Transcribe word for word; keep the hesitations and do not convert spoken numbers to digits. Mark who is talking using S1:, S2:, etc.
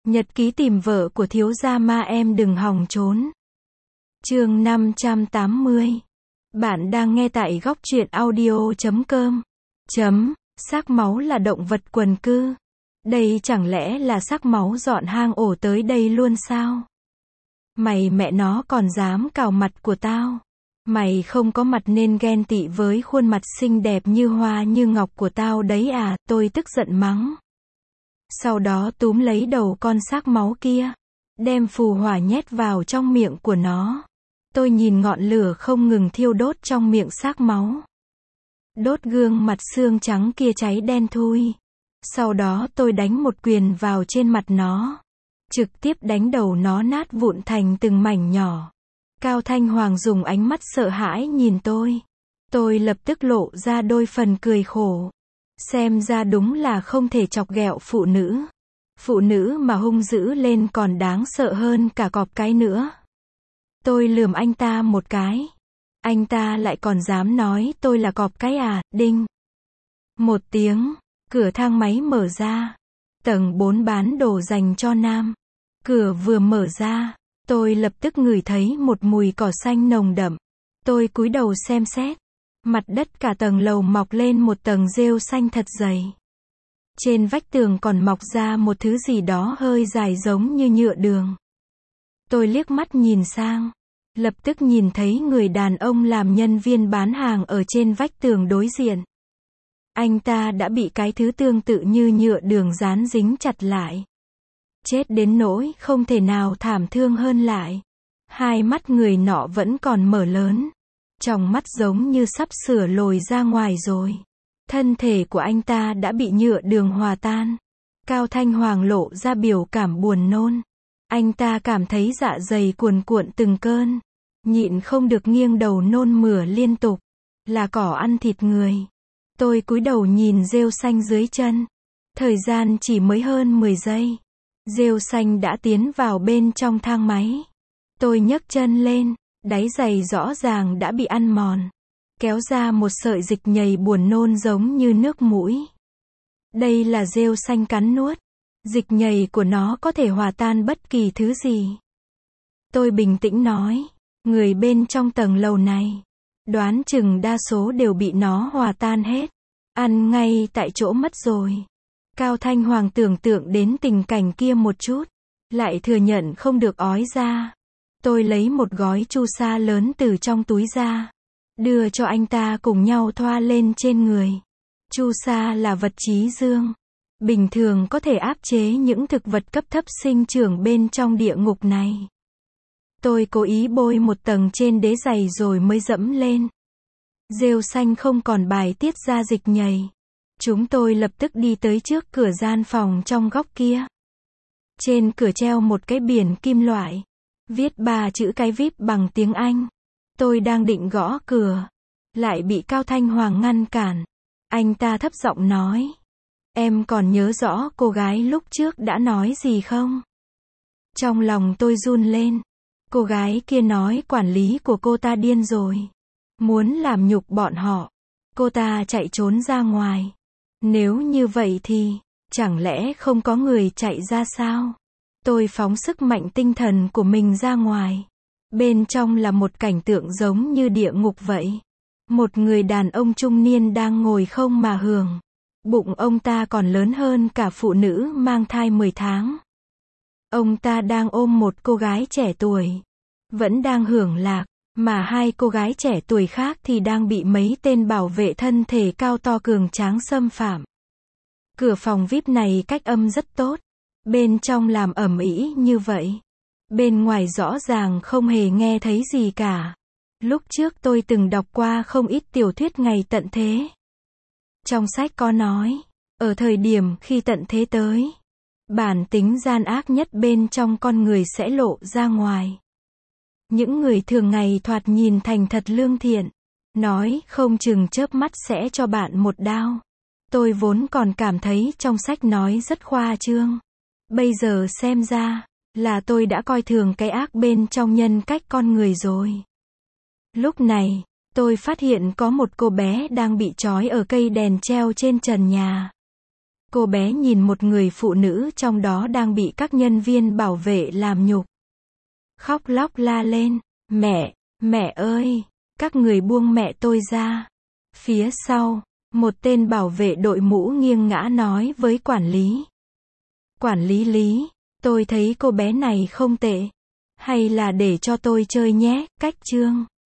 S1: Nhật ký tìm vợ của thiếu gia ma em đừng hòng trốn. Chương năm trăm tám mươi. Bạn đang nghe tại góc truyện audio chấm com. Chấm, xác máu là động vật quần cư. Đây chẳng lẽ là xác máu dọn hang ổ tới đây luôn sao? Mày mẹ nó còn dám cào mặt của tao. Mày không có mặt nên ghen tị với khuôn mặt xinh đẹp như hoa như ngọc của tao đấy à, tôi tức giận mắng. Sau đó túm lấy đầu con xác máu kia, đem phù hỏa nhét vào trong miệng của nó. Tôi nhìn ngọn lửa không ngừng thiêu đốt trong miệng xác máu. Đốt gương mặt xương trắng kia cháy đen thui. Sau đó tôi đánh một quyền vào trên mặt nó. Trực tiếp đánh đầu nó nát vụn thành từng mảnh nhỏ. Cao Thanh Hoàng dùng ánh mắt sợ hãi nhìn tôi. Tôi lập tức lộ ra đôi phần cười khổ. Xem ra đúng là không thể chọc ghẹo phụ nữ. Phụ nữ mà hung dữ lên còn đáng sợ hơn cả cọp cái nữa. Tôi lườm anh ta một cái. Anh ta lại còn dám nói tôi là cọp cái à, đinh. Một tiếng, cửa thang máy mở ra. Tầng bốn bán đồ dành cho nam. Cửa vừa mở ra, tôi lập tức ngửi thấy một mùi cỏ xanh nồng đậm. Tôi cúi đầu xem xét. Mặt đất cả tầng lầu mọc lên một tầng rêu xanh thật dày. Trên vách tường còn mọc ra một thứ gì đó hơi dài giống như nhựa đường. Tôi liếc mắt nhìn sang. Lập tức nhìn thấy người đàn ông làm nhân viên bán hàng ở trên vách tường đối diện. Anh ta đã bị cái thứ tương tự như nhựa đường dán dính chặt lại. Chết đến nỗi không thể nào thảm thương hơn lại. Hai mắt người nọ vẫn còn mở lớn. Tròng mắt giống như sắp sửa lồi ra ngoài rồi. Thân thể của anh ta đã bị nhựa đường hòa tan. Cao Thanh Hoàng lộ ra biểu cảm buồn nôn. Anh ta cảm thấy dạ dày cuồn cuộn từng cơn. Nhịn không được nghiêng đầu nôn mửa liên tục. Là cỏ ăn thịt người. Tôi cúi đầu nhìn rêu xanh dưới chân. Thời gian chỉ mới hơn mười giây. Rêu xanh đã tiến vào bên trong thang máy. Tôi nhấc chân lên. Đáy giày rõ ràng đã bị ăn mòn. Kéo ra một sợi dịch nhầy buồn nôn giống như nước mũi. Đây là rêu xanh cắn nuốt. Dịch nhầy của nó có thể hòa tan bất kỳ thứ gì. Tôi bình tĩnh nói. Người bên trong tầng lầu này. Đoán chừng đa số đều bị nó hòa tan hết. Ăn ngay tại chỗ mất rồi. Cao Thanh Hoàng tưởng tượng đến tình cảnh kia một chút. Lại thừa nhận không được ói ra. Tôi lấy một gói chu sa lớn từ trong túi ra. Đưa cho anh ta cùng nhau thoa lên trên người. Chu sa là vật chí dương. Bình thường có thể áp chế những thực vật cấp thấp sinh trưởng bên trong địa ngục này. Tôi cố ý bôi một tầng trên đế giày rồi mới dẫm lên. Rêu xanh không còn bài tiết ra dịch nhầy. Chúng tôi lập tức đi tới trước cửa gian phòng trong góc kia. Trên cửa treo một cái biển kim loại. Viết ba chữ cái víp bằng tiếng Anh. Tôi đang định gõ cửa. Lại bị Cao Thanh Hoàng ngăn cản. Anh ta thấp giọng nói. Em còn nhớ rõ cô gái lúc trước đã nói gì không? Trong lòng tôi run lên. Cô gái kia nói quản lý của cô ta điên rồi. Muốn làm nhục bọn họ. Cô ta chạy trốn ra ngoài. Nếu như vậy thì, chẳng lẽ không có người chạy ra sao? Tôi phóng sức mạnh tinh thần của mình ra ngoài. Bên trong là một cảnh tượng giống như địa ngục vậy. Một người đàn ông trung niên đang ngồi không mà hưởng. Bụng ông ta còn lớn hơn cả phụ nữ mang thai mười tháng. Ông ta đang ôm một cô gái trẻ tuổi. Vẫn đang hưởng lạc, mà hai cô gái trẻ tuổi khác thì đang bị mấy tên bảo vệ thân thể cao to cường tráng xâm phạm. Cửa phòng víp này cách âm rất tốt. Bên trong làm ầm ĩ như vậy. Bên ngoài rõ ràng không hề nghe thấy gì cả. Lúc trước tôi từng đọc qua không ít tiểu thuyết ngày tận thế. Trong sách có nói, ở thời điểm khi tận thế tới, bản tính gian ác nhất bên trong con người sẽ lộ ra ngoài. Những người thường ngày thoạt nhìn thành thật lương thiện, nói không chừng chớp mắt sẽ cho bạn một đao. Tôi vốn còn cảm thấy trong sách nói rất khoa trương. Bây giờ xem ra, là tôi đã coi thường cái ác bên trong nhân cách con người rồi. Lúc này, tôi phát hiện có một cô bé đang bị trói ở cây đèn treo trên trần nhà. Cô bé nhìn một người phụ nữ trong đó đang bị các nhân viên bảo vệ làm nhục. Khóc lóc la lên, mẹ, mẹ ơi, các người buông mẹ tôi ra. Phía sau, một tên bảo vệ đội mũ nghiêng ngã nói với quản lý. Quản lý Lý, tôi thấy cô bé này không tệ. Hay là để cho tôi chơi nhé, cách chương.